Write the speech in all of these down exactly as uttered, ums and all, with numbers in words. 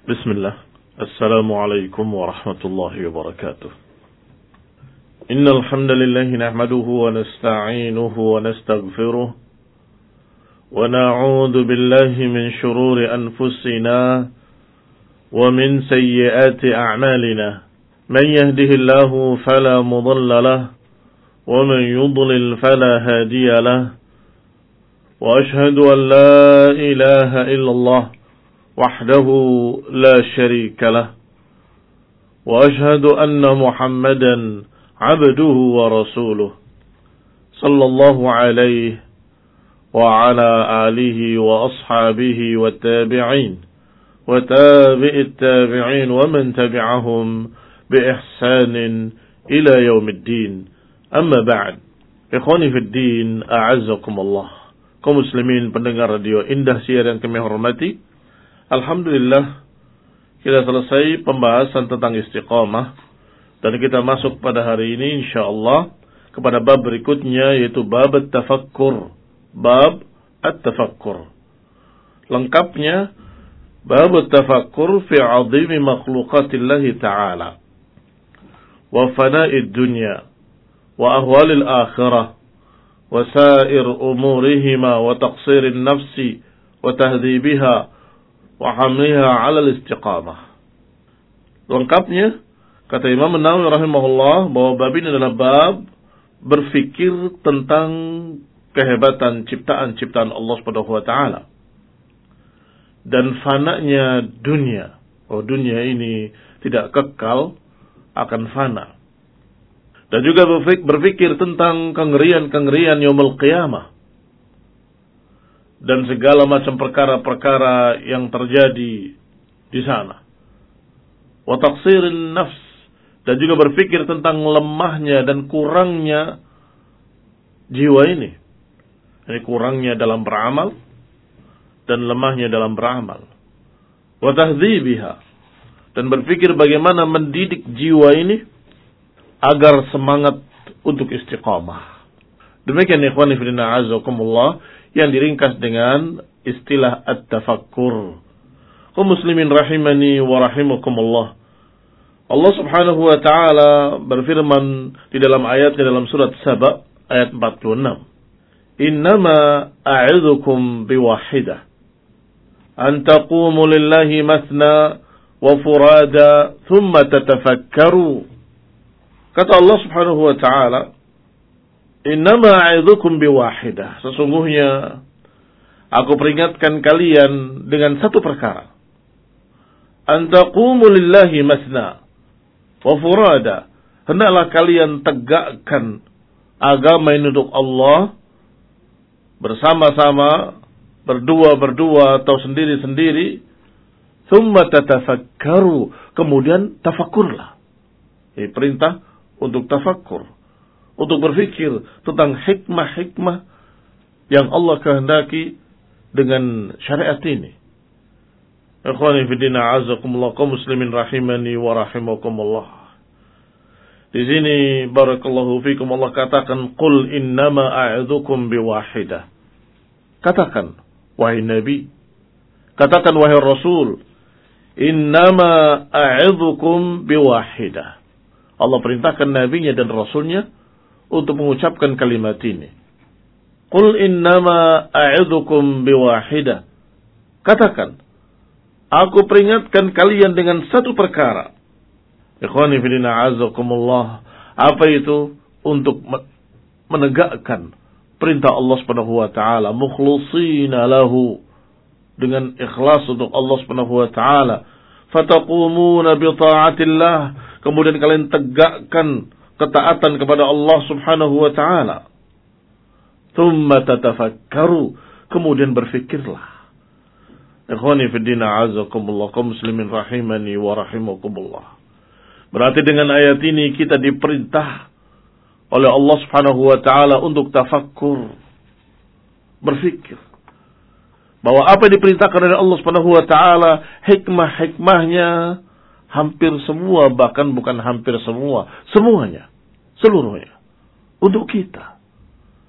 بسم الله. السلام عليكم ورحمة الله وبركاته. إن الحمد لله نحمده ونستعينه ونستغفره ونعوذ بالله من شرور أنفسنا ومن سيئات أعمالنا. من يهده الله فلا مضل له ومن يضلل فلا هادي له. وأشهد أن لا إله إلا الله وحده لا شريك له. وأشهد أن محمدا عبده ورسوله صلى الله عليه وعلى آله وأصحابه والتابعين وتابع التابعين ومن تبعهم بإحسان إلى يوم الدين. أما بعد, ikhwani fi din, a'azzakumullah. Kaum muslimin pendengar radio Indah Siar yang kami hormati, alhamdulillah kita selesai pembahasan tentang istiqamah dan kita masuk pada hari ini insyaallah kepada bab berikutnya, yaitu bab at-tafakkur. Bab at-tafakkur. Lengkapnya bab at-tafakkur fi 'azimi makhluqatillah ta'ala wa fana'id dunya wa ahwalil akhirah wa sa'ir umurihima wa taqsirin nafsi wa tahdhibiha wa hamliha 'ala al-istiqamah. Lengkapnya kata Imam Nawawi rahimahullah bahwa bab ini adalah bab berfikir tentang kehebatan ciptaan-ciptaan Allah Subhanahu wa taala dan fananya dunia. Oh, dunia ini tidak kekal, akan fana. Dan juga berfikir tentang kengerian-kengerian yaumul qiyamah dan segala macam perkara-perkara yang terjadi di sana. Wa taqsirin nafs, dan juga berfikir tentang lemahnya dan kurangnya jiwa ini. Ini kurangnya dalam beramal dan lemahnya dalam beramal. Wa tahdhibiha, dan berfikir bagaimana mendidik jiwa ini agar semangat untuk istiqamah. Demikian ikhwani fillah a'azzakumullah yang diringkas dengan istilah at-tafakkur. Kaum muslimin rahimani wa rahimakumullah. Allah Subhanahu wa taala berfirman di dalam ayatnya dalam surat Saba ayat empat puluh enam. Innama a'idzukum biwahidah an taqumu lillahi mathna wa furada thumma tatafakkaru. Kata Allah Subhanahu wa taala, innama a'idzukum biwahidah, sesungguhnya aku peringatkan kalian dengan satu perkara. An taqumu lillahi mathna wa furada, hendaklah kalian tegakkan agama ini untuk Allah bersama-sama, berdua-berdua atau sendiri-sendiri. Thumma tatafakkaru, kemudian tafakkurlah. Ini perintah untuk tafakkur, untuk berfikir tentang hikmah-hikmah yang Allah kehendaki dengan syariat ini. Ikhwani fi din, a'azzakumullah, kaum muslimin rahimani wa rahimakumullah. Di sini barakallahu fikum Allah katakan, qul innama a'idzukum biwahidah. Katakan wahai Nabi, katakan wahai Rasul, innama a'idzukum biwahidah. Allah perintahkan nabinya dan rasulnya untuk mengucapkan kalimat ini. Qul innama a'idzukum biwahidah. Katakan, aku peringatkan kalian dengan satu perkara. Ikhwani fillah a'azzakumullah. Apa itu? Untuk menegakkan perintah Allah Subhanahu wa taala, mukhlisina lahu, dengan ikhlas untuk Allah Subhanahu wa taala. Fataqumuna bi ta'atillah, kemudian kalian tegakkan ketaatan kepada Allah Subhanahu wa taala. Tsumma tatafakkaru, kemudian berfikirlah. Ikhwani fi din, a'azzakumullah, kaum muslimin rahimani wa rahimakumullah. Berarti dengan ayat ini kita diperintah oleh Allah Subhanahu wa taala untuk tafakkur, berfikir bahwa apa yang diperintahkan oleh Allah Subhanahu wa taala, hikmah-hikmahnya hampir semua, bahkan bukan hampir semua, semuanya, seluruhnya untuk kita.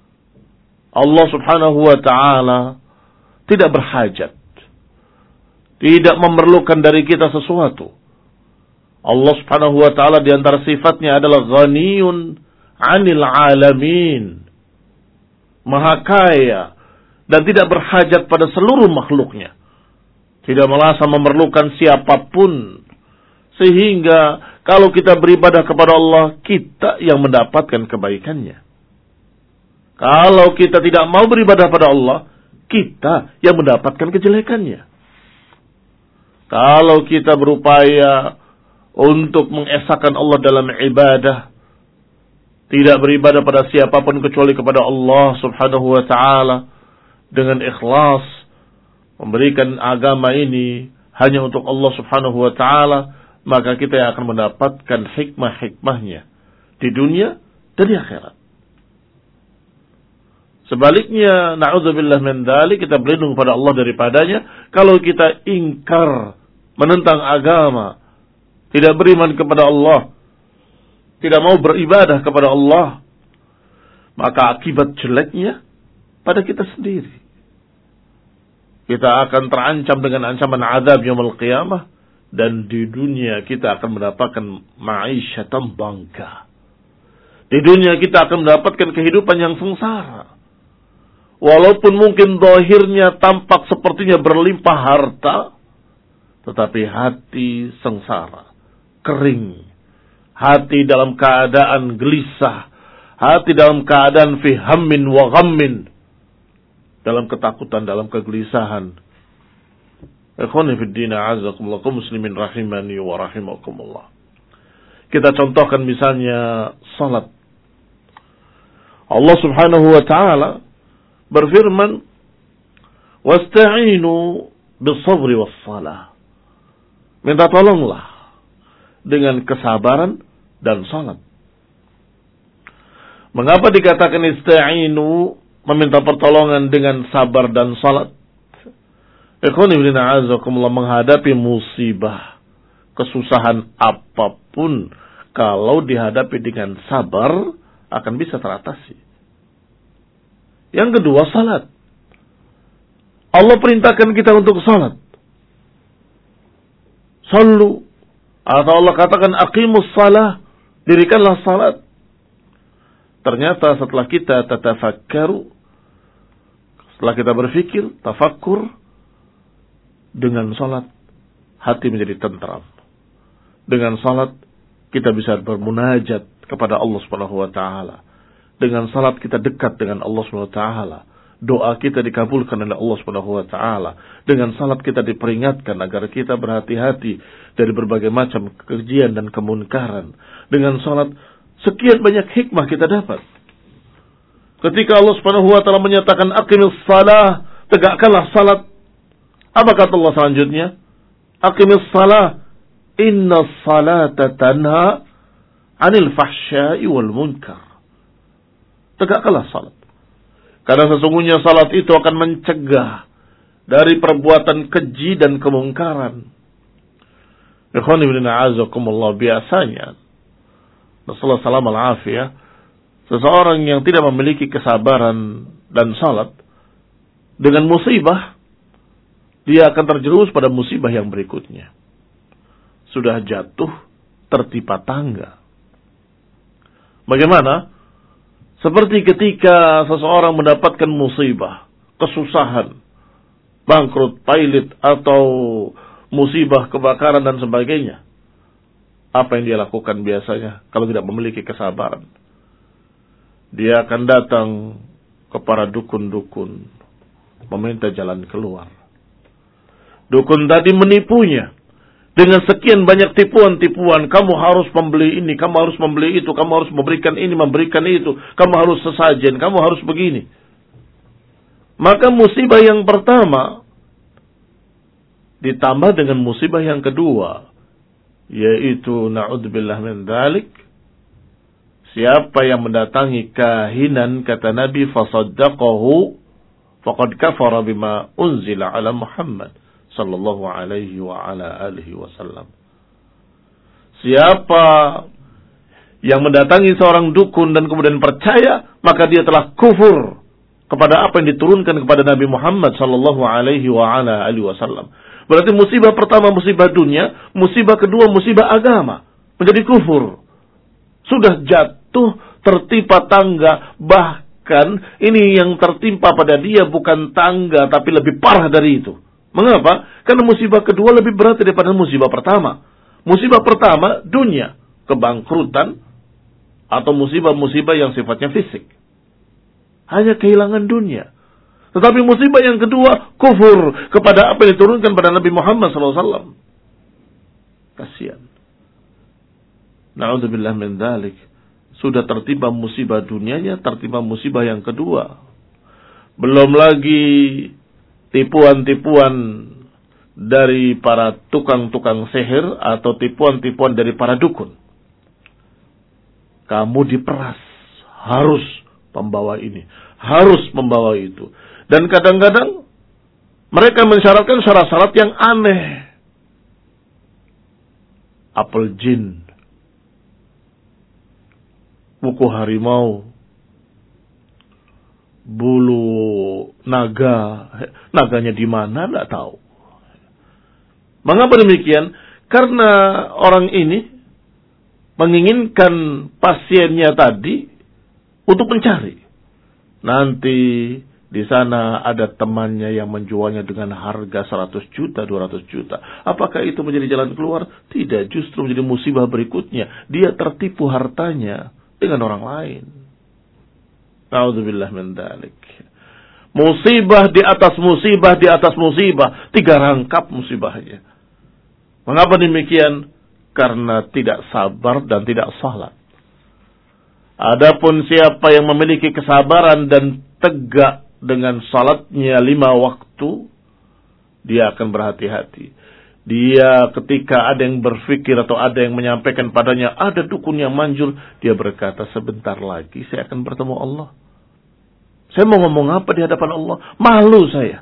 Allah Subhanahu wa taala tidak berhajat, tidak memerlukan dari kita sesuatu. Allah Subhanahu wa taala di antara sifatnya adalah ghaniyun 'anil 'alamin. Maha kaya dan tidak berhajat pada seluruh makhluknya. Tidak merasa memerlukan siapapun. Sehingga kalau kita beribadah kepada Allah, kita yang mendapatkan kebaikannya. Kalau kita tidak mau beribadah pada Allah, kita yang mendapatkan kejelekannya. Kalau kita berupaya untuk mengesahkan Allah dalam ibadah, tidak beribadah pada siapapun kecuali kepada Allah Subhanahu wa taala dengan ikhlas, memberikan agama ini hanya untuk Allah Subhanahu wa taala, maka kita yang akan mendapatkan hikmah-hikmahnya di dunia dan di akhirat. Sebaliknya, na'udzubillah min dzalik, kita berlindung pada Allah daripadanya. Kalau kita ingkar, menentang agama, tidak beriman kepada Allah, tidak mau beribadah kepada Allah, maka akibat jeleknya pada kita sendiri. Kita akan terancam dengan ancaman azab yaumul qiyamah, dan di dunia kita akan mendapatkan ma'isyatan bangka. Di dunia kita akan mendapatkan kehidupan yang sengsara. Walaupun mungkin zahirnya tampak sepertinya berlimpah harta, tetapi hati sengsara, kering. Hati dalam keadaan gelisah, hati dalam keadaan fi hammin wa ghammin, dalam ketakutan, dalam kegelisahan. Ikhwani fid din, a'azzakumullah, kaum muslimin rahimani wa rahimakumullah. Kita contohkan misalnya salat. Allah Subhanahu wa taala berfirman, "Wasta'inu bis-sabri was-shalah." Minta tolonglah dengan kesabaran dan salat. Mengapa dikatakan ista'inu, meminta pertolongan dengan sabar dan salat? Ikhwan ibn a'azakumullah, menghadapi musibah, kesusahan apapun, kalau dihadapi dengan sabar, akan bisa teratasi. Yang kedua, salat. Allah perintahkan kita untuk salat. Sallu. Atau Allah katakan aqimus salah, dirikanlah salat. Ternyata setelah kita tatafakkaru, setelah kita berfikir, tafakkur, dengan salat hati menjadi tentram. Dengan salat kita bisa bermunajat kepada Allah Subhanahu wa taala. Dengan salat kita dekat dengan Allah Subhanahu wa taala. Doa kita dikabulkan oleh Allah Subhanahu wa taala. Dengan salat kita diperingatkan agar kita berhati-hati dari berbagai macam kekejian dan kemunkaran. Dengan salat sekian banyak hikmah kita dapat. Ketika Allah Subhanahu wa taala menyatakan aqimus shalah, tegakkanlah salat. Apa kata Allah selanjutnya? Aqimus shalah, inna salata tanha 'anil fahsya'i wal munkar. Tegakkanlah salat. Karena sesungguhnya salat itu akan mencegah dari perbuatan keji dan kemungkaran. Ikhwan ibn a'azakumullah, biasanya Rasulullah sallallahu alaihi wasallam, seseorang yang tidak memiliki kesabaran dan salat, dengan musibah, dia akan terjerumus pada musibah yang berikutnya. Sudah jatuh, tertimpa tangga. Bagaimana? Seperti ketika seseorang mendapatkan musibah, kesusahan, bangkrut, pailit, atau musibah kebakaran dan sebagainya. Apa yang dia lakukan biasanya kalau tidak memiliki kesabaran? Dia akan datang kepada dukun-dukun, meminta jalan keluar. Dukun tadi menipunya dengan sekian banyak tipuan-tipuan. Kamu harus membeli ini, kamu harus membeli itu, kamu harus memberikan ini, memberikan itu, kamu harus sesajen, kamu harus begini. Maka musibah yang pertama ditambah dengan musibah yang kedua, yaitu na'udzubillah min dzalik, siapa yang mendatangi kahinan, kata Nabi, fasaddaqahu faqad kafara bima unzila ala Muhammad sallallahu alaihi wa ala alihi wasallam. Siapa yang mendatangi seorang dukun dan kemudian percaya, maka dia telah kufur kepada apa yang diturunkan kepada Nabi Muhammad sallallahu alaihi wa ala alihi wasallam. Berarti musibah pertama musibah dunia, musibah kedua musibah agama. Menjadi kufur. Sudah jatuh, tertimpa tangga. Bahkan ini yang tertimpa pada dia bukan tangga, tapi lebih parah dari itu. Mengapa? Karena musibah kedua lebih berat daripada musibah pertama. Musibah pertama dunia, kebangkrutan, atau musibah-musibah yang sifatnya fisik. Hanya kehilangan dunia. Tetapi musibah yang kedua, kufur kepada apa yang diturunkan pada Nabi Muhammad shallallahu alaihi wasallam. Kasihan. Na'udzubillah min dzalik. Sudah tertimpa musibah dunianya, tertimpa musibah yang kedua. Belum lagi tipuan-tipuan dari para tukang-tukang sihir atau tipuan-tipuan dari para dukun. Kamu diperas, harus membawa ini, harus membawa itu. Dan kadang-kadang mereka mensyaratkan syarat-syarat yang aneh. Apel jin, buku harimau, bulu naga. Naganya di mana? Tidak tahu. Mengapa demikian? Karena orang ini menginginkan pasiennya tadi untuk mencari. Nanti di sana ada temannya yang menjualnya dengan harga seratus juta, dua ratus juta. Apakah itu menjadi jalan keluar? Tidak, justru menjadi musibah berikutnya. Dia tertipu hartanya dengan orang lain. Na'udzubillah min dzalik. Musibah di atas musibah di atas musibah. Tiga rangkap musibahnya. Mengapa demikian? Karena tidak sabar dan tidak salat. Adapun siapa yang memiliki kesabaran dan tegak dengan salatnya lima waktu, dia akan berhati-hati. Dia ketika ada yang berpikir atau ada yang menyampaikan padanya, ada dukun yang manjur, dia berkata, sebentar lagi saya akan bertemu Allah. Saya mau ngomong apa di hadapan Allah? Malu saya.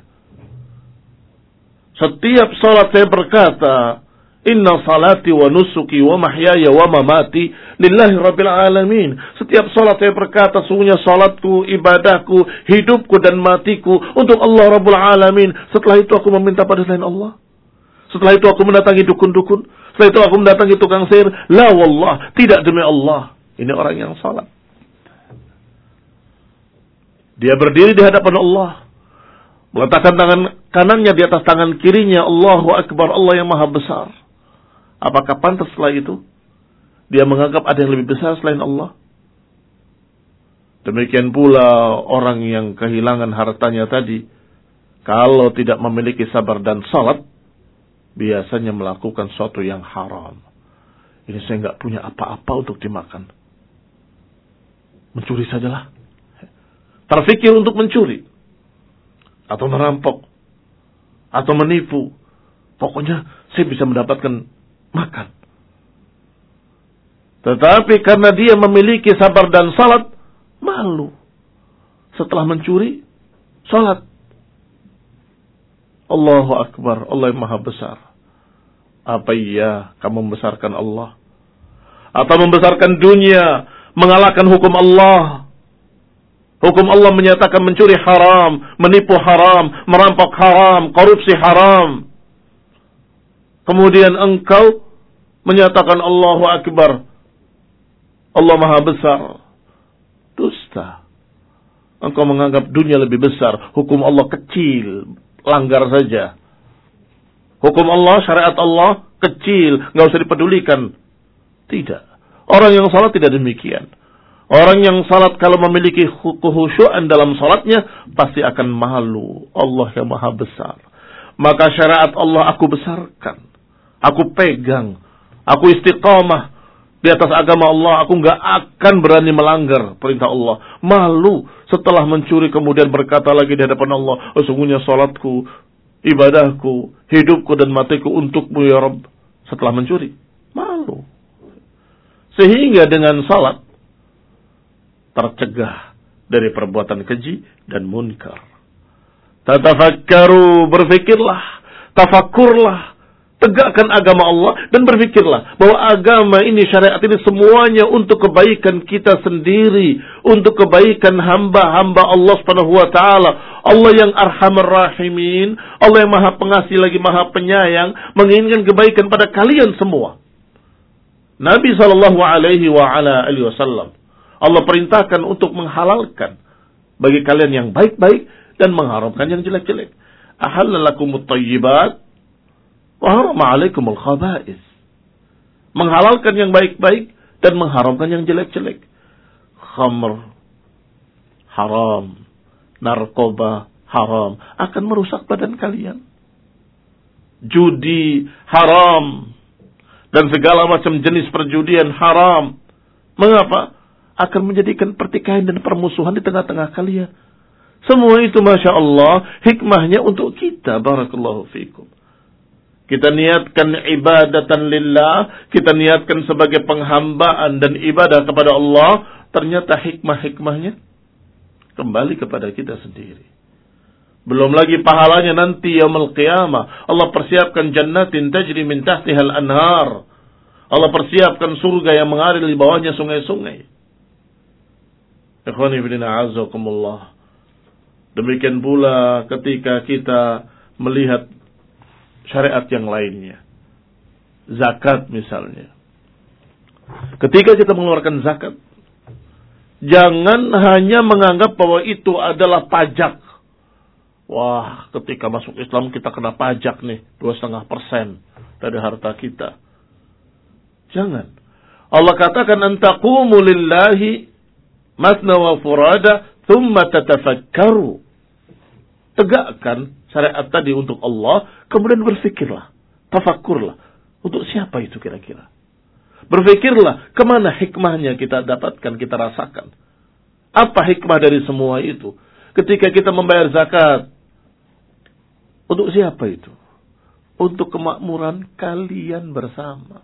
Setiap salat saya berkata, inna salati wa nusuki wa mahyaya wa mamati lillahi rabbil alamin. Setiap salat saya berkata, sungguhnya salatku, ibadahku, hidupku dan matiku untuk Allah Rabbul Alamin. Setelah itu aku meminta pada selain Allah. Setelah itu aku mendatangi dukun-dukun. Setelah itu aku mendatangi tukang sihir. La wallah, tidak demi Allah. Ini orang yang salat. Dia berdiri di hadapan Allah, meletakkan tangan kanannya di atas tangan kirinya. Allahu Akbar, Allah yang maha besar. Apakah pantas setelah itu dia menganggap ada yang lebih besar selain Allah? Demikian pula orang yang kehilangan hartanya tadi, kalau tidak memiliki sabar dan salat, biasanya melakukan sesuatu yang haram. Ini saya nggak punya apa-apa untuk dimakan, mencuri sajalah. Terfikir untuk mencuri atau merampok atau menipu. Pokoknya saya bisa mendapatkan makan. Tetapi karena dia memiliki sabar dan salat, malu. Setelah mencuri, salat. Allahu Akbar, Allah yang maha besar. Apa iya kamu membesarkan Allah? Atau membesarkan dunia, mengalahkan hukum Allah? Hukum Allah menyatakan mencuri haram, menipu haram, merampok haram, korupsi haram. Kemudian engkau menyatakan Allahu Akbar, Allah maha besar. Dusta. Engkau menganggap dunia lebih besar, hukum Allah kecil, langgar saja. Hukum Allah, syariat Allah kecil, nggak usah dipedulikan. Tidak. Orang yang salat tidak demikian. Orang yang salat kalau memiliki khusyuan dalam salatnya, pasti akan malu. Allah yang maha besar. Maka syariat Allah aku besarkan. Aku pegang. Aku istiqamah di atas agama Allah. Aku nggak akan berani melanggar perintah Allah. Malu setelah mencuri kemudian berkata lagi di hadapan Allah, oh, sungguhnya salatku, ibadahku, hidupku dan matiku untukmu ya Rabb. Setelah mencuri, malu. Sehingga dengan salat tercegah dari perbuatan keji dan munkar. Tatafakkaru, berfikirlah, tafakurlah Tegakkan agama Allah dan berpikirlah bahwa agama ini, syariat ini semuanya untuk kebaikan kita sendiri, untuk kebaikan hamba-hamba Allah Subhanahu wa taala. Allah yang Arhamar Rahimin, Allah yang Maha Pengasih lagi Maha Penyayang, menginginkan kebaikan pada kalian semua. Nabi sallallahu alaihi wa ala alihi wasallam, Allah perintahkan untuk menghalalkan bagi kalian yang baik-baik dan mengharamkan yang jelek-jelek. Ahallalakumut thayyibat wa harama 'alaikumul khaba'is. Menghalalkan yang baik-baik dan mengharamkan yang jelek-jelek. Khamr haram, narkoba haram, akan merusak badan kalian. Judi haram dan segala macam jenis perjudian haram. Mengapa? Akan menjadikan pertikaian dan permusuhan di tengah-tengah kalian. Semua itu Masya Allah hikmahnya untuk kita. Barakallahu fikum. Kita niatkan ibadatan lillah, kita niatkan sebagai penghambaan dan ibadah kepada Allah, ternyata hikmah-hikmahnya kembali kepada kita sendiri. Belum lagi pahalanya nanti yaumul qiyamah. Allah persiapkan jannatin tajri min tahtihal anhar. Allah persiapkan surga yang mengalir di bawahnya sungai-sungai. Ikhwani fillah a'azzakumullah. Demikian pula ketika kita melihat syariat yang lainnya. Zakat misalnya. Ketika kita mengeluarkan zakat, jangan hanya menganggap bahwa itu adalah pajak. Wah, ketika masuk Islam kita kena pajak nih, dua koma lima persen dari harta kita. Jangan. Allah katakan, antaqumu lillahi masna wa furada, thumma tatafakkaru. Tegakkan syariat tadi untuk Allah, kemudian berfikirlah, tafakkurlah. Untuk siapa itu kira-kira? Berfikirlah, kemana hikmahnya kita dapatkan, kita rasakan. Apa hikmah dari semua itu? Ketika kita membayar zakat, untuk siapa itu? Untuk kemakmuran kalian bersama.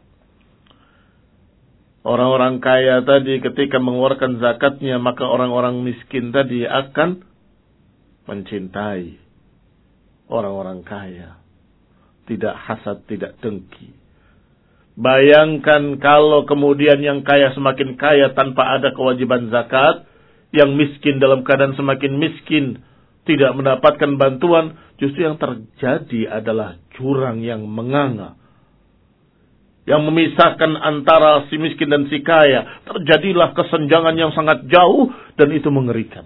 Orang-orang kaya tadi ketika mengeluarkan zakatnya, maka orang-orang miskin tadi akan mencintai orang-orang kaya. Tidak hasad, tidak dengki. Bayangkan kalau kemudian yang kaya semakin kaya tanpa ada kewajiban zakat, yang miskin dalam keadaan semakin miskin, tidak mendapatkan bantuan, justru yang terjadi adalah jurang yang menganga. Yang memisahkan antara si miskin dan si kaya. Terjadilah kesenjangan yang sangat jauh dan itu mengerikan.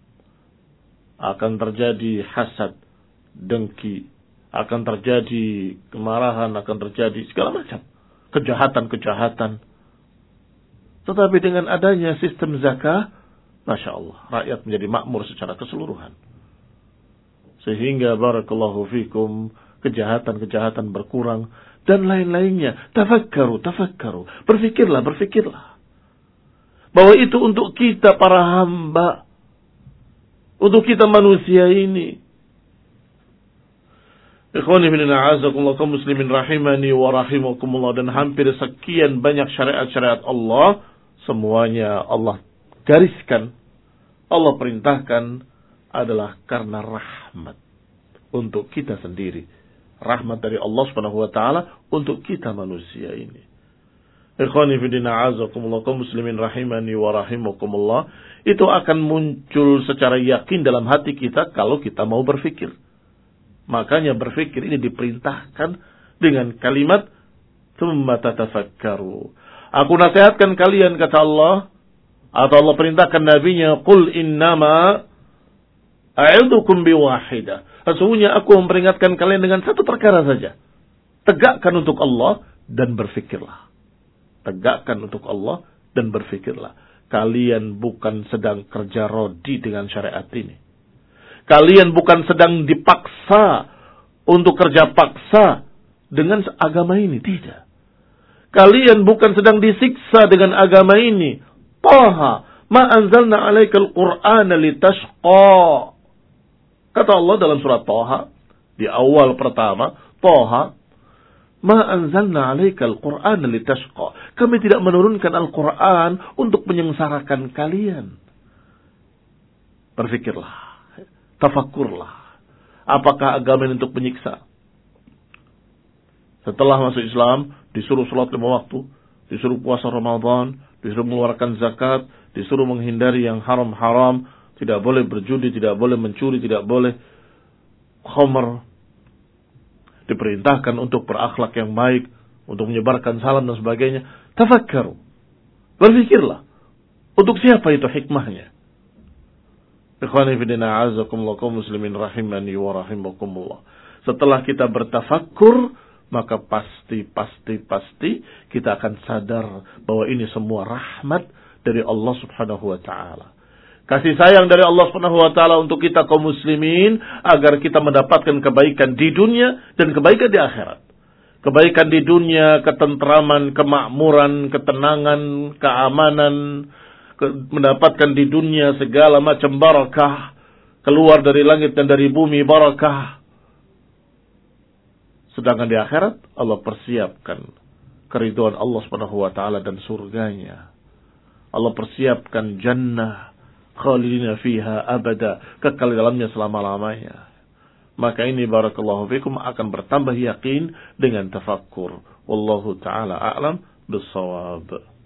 Akan terjadi hasad, dengki, akan terjadi kemarahan, akan terjadi segala macam kejahatan-kejahatan. Tetapi dengan adanya sistem zakah, Masya Allah, rakyat menjadi makmur secara keseluruhan. Sehingga barakallahu fikum, kejahatan-kejahatan berkurang dan lain-lainnya. Tafakkaru, tafakkaru. Berfikirlah, berfikirlah. Bahwa itu untuk kita para hamba. Untuk kita manusia ini. Ikhwani fillah a'azakumullah kaum muslimin rahimani wa rahimakumullah, dan hampir sekian banyak syariat-syariat Allah, semuanya Allah gariskan, Allah perintahkan adalah karena rahmat untuk kita sendiri. Rahmat dari Allah Subhanahu wa taala untuk kita manusia ini. Ikhwani fillah a'azakumullah kaum muslimin rahimani wa rahimakumullah, itu akan muncul secara yakin dalam hati kita kalau kita mau berfikir. Makanya berfikir ini diperintahkan dengan kalimat tsumma tatafakkaru. Aku nasihatkan kalian, kata Allah, atau Allah perintahkan nabinya, qul innama a'idzukum biwahidah. Sesungguhnya aku memperingatkan kalian dengan satu perkara saja. Tegakkan untuk Allah dan berfikirlah. Tegakkan untuk Allah dan berfikirlah. Kalian bukan sedang kerja rodi dengan syariat ini. Kalian bukan sedang dipaksa untuk kerja paksa dengan agama ini. Tidak. Kalian bukan sedang disiksa dengan agama ini. Taha, ma anzalna alaikal qur'ana litashqa. Kata Allah dalam surat Taha, di awal pertama, Taha, ma anzalna alaikal qur'ana litashqa. Kami tidak menurunkan Al-Quran untuk menyengsarakan kalian. Berfikirlah. Tafakkurlah. Apakah agama ini untuk menyiksa? Setelah masuk Islam, disuruh sholat lima waktu, disuruh puasa Ramadan, disuruh mengeluarkan zakat, disuruh menghindari yang haram-haram, tidak boleh berjudi, tidak boleh mencuri, tidak boleh khamr. Diperintahkan untuk berakhlak yang baik, untuk menyebarkan salam dan sebagainya. Tafakkaru. Berfikirlah. Untuk siapa itu hikmahnya? Ikhwani fillah a'azzakumullah kaum muslimin rahimani wa rahimakumullah. Setelah kita bertafakkur, maka pasti, pasti, pasti kita akan sadar bahwa ini semua rahmat dari Allah subhanahu wa ta'ala. Kasih sayang dari Allah subhanahu wa ta'ala untuk kita kaum muslimin, agar kita mendapatkan kebaikan di dunia dan kebaikan di akhirat. Kebaikan di dunia, ketentraman, kemakmuran, ketenangan, keamanan, mendapatkan di dunia segala macam barakah, keluar dari langit dan dari bumi barakah. Sedangkan di akhirat Allah persiapkan keridhaan Allah Subhanahu wa taala dan surganya. Allah persiapkan jannah khalidina fiha abada, kekal dalamnya selama-lamanya. Maka ini barakallahu fikum akan bertambah yakin dengan tafakkur. Wallahu taala a'lam bissawab.